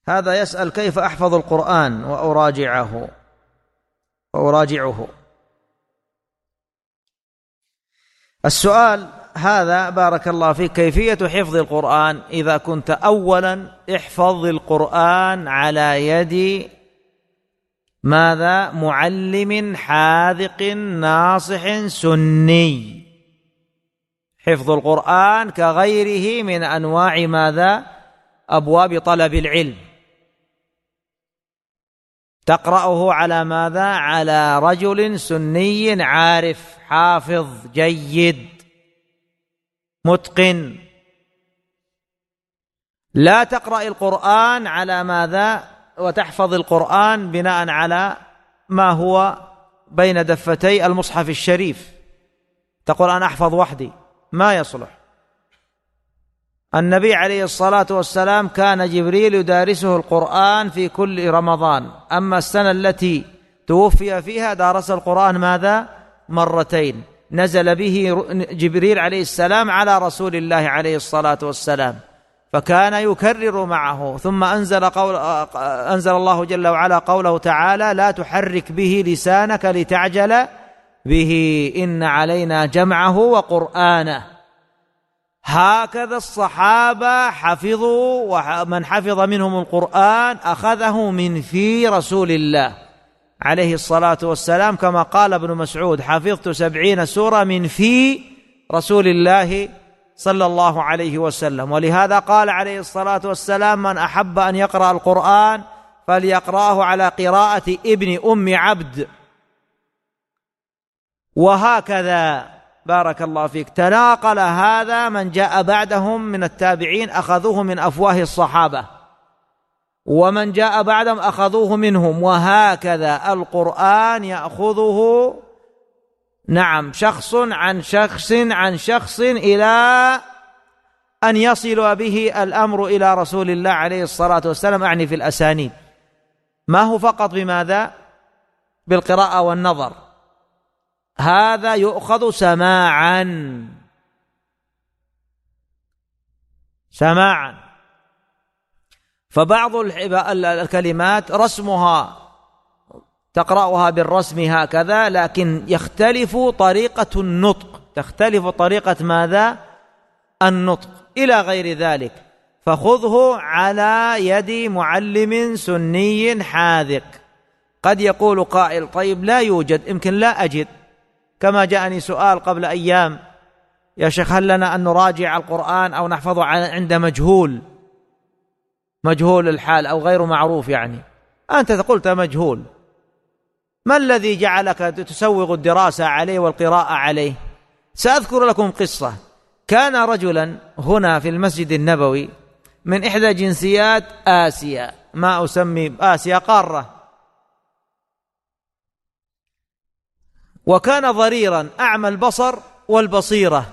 هذا يسأل: كيف أحفظ القرآن وأراجعه؟ السؤال هذا بارك الله فيك كيفية حفظ القرآن. إذا كنت أولا احفظ القرآن على يد ماذا؟ معلم حاذق ناصح سني. حفظ القرآن كغيره من أنواع ماذا؟ أبواب طلب العلم. تقرأه على ماذا؟ على رجل سني عارف حافظ جيد متقن. لا تقرأ القرآن على ماذا؟ وتحفظ القرآن بناء على ما هو بين دفتي المصحف الشريف، تقول أنا أحفظ وحدي، ما يصلح. النبي عليه الصلاة والسلام كان جبريل يدارسه القرآن في كل رمضان، أما السنة التي توفي فيها درس القرآن ماذا؟ مرتين. نزل به جبريل عليه السلام على رسول الله عليه الصلاة والسلام، فكان يكرر معه. ثم أنزل الله جل وعلا قوله تعالى: لا تحرك به لسانك لتعجل به إن علينا جمعه وقرآنه. هكذا الصحابة حفظوا، ومن حفظ منهم القرآن أخذه من في رسول الله عليه الصلاة والسلام، كما قال ابن مسعود: حفظت 70 سورة من في رسول الله صلى الله عليه وسلم. ولهذا قال عليه الصلاة والسلام: من أحب أن يقرأ القرآن فليقرأه على قراءة ابن أم عبد. وهكذا بارك الله فيك تناقل هذا من جاء بعدهم من التابعين، أخذوه من أفواه الصحابة، ومن جاء بعدهم أخذوه منهم. وهكذا القرآن يأخذه شخص عن شخص عن شخص إلى أن يصل به الأمر إلى رسول الله عليه الصلاة والسلام، أعني في الأسانيد. ما هو فقط بماذا؟ بالقراءة والنظر، هذا يؤخذ سماعا. فبعض الكلمات رسمها تقرأها بالرسم هكذا، لكن يختلف طريقة النطق، تختلف طريقة ماذا؟ النطق إلى غير ذلك. فخذه على يد معلم سني حاذق. قد يقول قائل: طيب لا يوجد، يمكن لا أجد. كما جاءني سؤال قبل أيام: يا شيخ هل لنا أن نراجع القرآن أو نحفظه عند مجهول الحال أو غير معروف؟ يعني أنت قلت مجهول، ما الذي جعلك تسوغ الدراسة عليه والقراءة عليه؟ سأذكر لكم قصة. كان رجلا هنا في المسجد النبوي من إحدى جنسيات آسيا، ما أسمي آسيا قارة، وكان ضريرا أعمى البصر والبصيرة،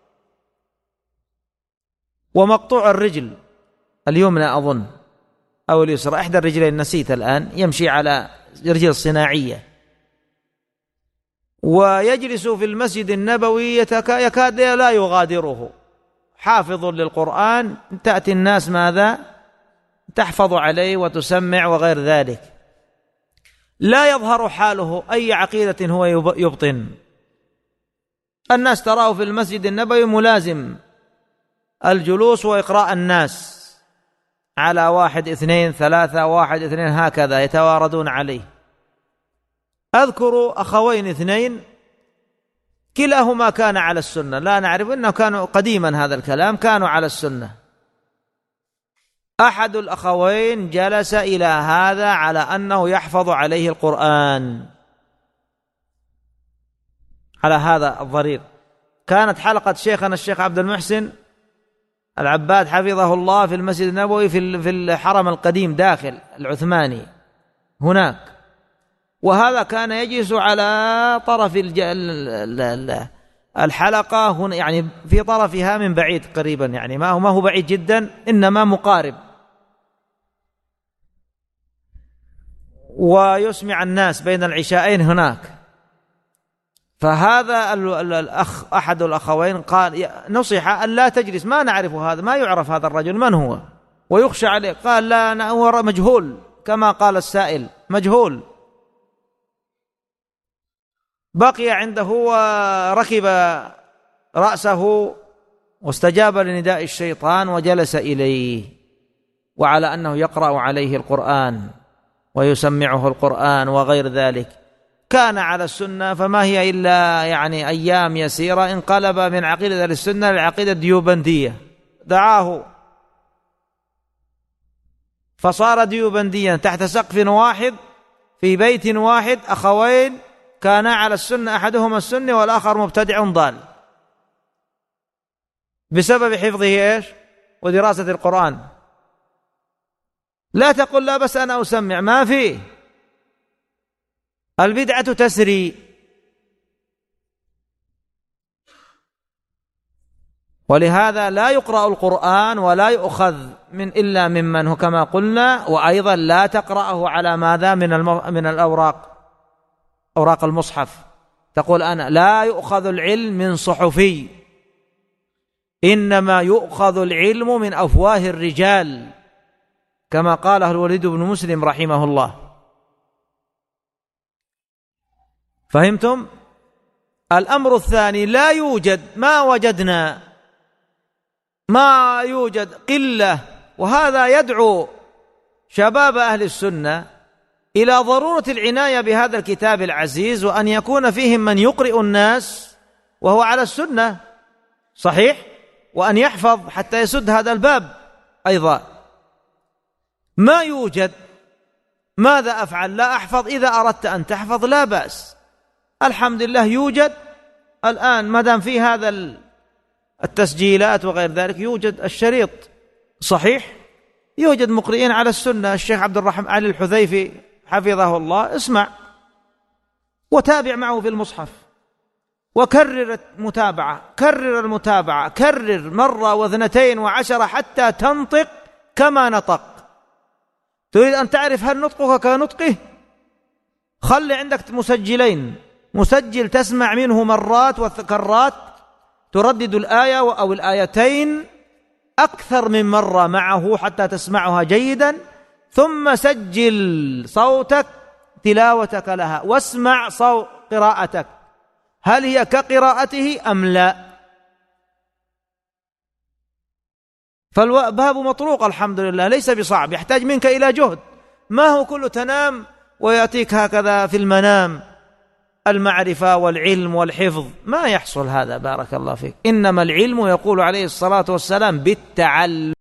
ومقطوع الرجل اليمنى أظن أو اليسرى، إحدى الرجلين نسيت الآن، يمشي على رجل صناعية، ويجلس في المسجد النبوي يكاد لا يغادره، حافظ للقرآن. تأتي الناس ماذا؟ تحفظ عليه وتسمع وغير ذلك. لا يظهر حاله أي عقيدة هو يبطن. الناس تراه في المسجد النبوي ملازم الجلوس وإقراء الناس على 1 2 3 1 2 هكذا يتواردون عليه. أذكر أخوين 2 كلاهما كان على السنة، لا نعرف أنه كانوا قديما هذا الكلام، كانوا على السنة. أحد الأخوين جلس إلى هذا على أنه يحفظ عليه القرآن، على هذا الضرير. كانت حلقة شيخنا الشيخ عبد المحسن العباد حفظه الله في المسجد النبوي في الحرم القديم داخل العثماني هناك، وهذا كان يجلس على طرف الحلقة هنا، يعني في طرفها من بعيد قريبا، يعني ما هو بعيد جدا، إنما مقارب، ويسمع الناس بين العشاءين هناك. فهذا الأخ أحد الأخوين قال نصح أن لا تجلس، ما نعرف هذا، ما يعرف هذا الرجل من هو، ويخشى عليه. قال لا، أنا هو مجهول كما قال السائل، مجهول. بقي عنده وركب رأسه واستجاب لنداء الشيطان وجلس إليه، وعلى أنه يقرأ عليه القرآن ويسمعه القرآن وغير ذلك. كان على السنة، فما هي إلا يعني أيام يسيرة انقلب من عقيدة السنة للعقيدة الديوبندية. دعاه فصار ديوبنديا تحت سقف واحد في بيت واحد، أخوين كانا على السنة، أحدهما السني والآخر مبتدع ضال، بسبب حفظه إيش؟ ودراسة القرآن. لا تقل لا بس أنا أسمع، ما فيه، البدعة تسري. ولهذا لا يقرأ القرآن ولا يؤخذ إلا ممن هو كما قلنا. وأيضا لا تقرأه على ماذا؟ من الأوراق، أوراق المصحف. تقول أنا لا يؤخذ العلم من صحفي، إنما يؤخذ العلم من أفواه الرجال، كما قاله الوليد بن مسلم رحمه الله. فهمتم؟ الأمر الثاني، لا يوجد، ما وجدنا، ما يوجد قلة. وهذا يدعو شباب أهل السنة إلى ضرورة العناية بهذا الكتاب العزيز، وأن يكون فيهم من يقرئ الناس وهو على السنة، صحيح، وأن يحفظ حتى يسد هذا الباب أيضا. ما يوجد، ماذا أفعل؟ لا أحفظ. إذا أردت أن تحفظ لا بأس، الحمد لله يوجد الآن، ما دام في هذا التسجيلات وغير ذلك، يوجد الشريط، صحيح، يوجد مقرئين على السنة. الشيخ عبد الرحمن علي الحذيفي حفظه الله، اسمع وتابع معه في المصحف، وكرر المتابعة، كرر المتابعة، كرر مرة واثنتين وعشرة حتى تنطق كما نطق. تريد أن تعرف هل نطقك كنطقه؟ خلي عندك مسجلين، مسجل تسمع منه مرات وكرات، تردد الآية أو الآيتين أكثر من مرة معه حتى تسمعها جيدا، ثم سجل صوتك، تلاوتك لها، واسمع صوت قراءتك هل هي كقراءته أم لا. فالباب مطروق الحمد لله، ليس بصعب، يحتاج منك إلى جهد. ما هو كله تنام ويأتيك هكذا في المنام المعرفة والعلم والحفظ، ما يحصل هذا. بارك الله فيك. إنما العلم، يقول عليه الصلاة والسلام، بالتعلم.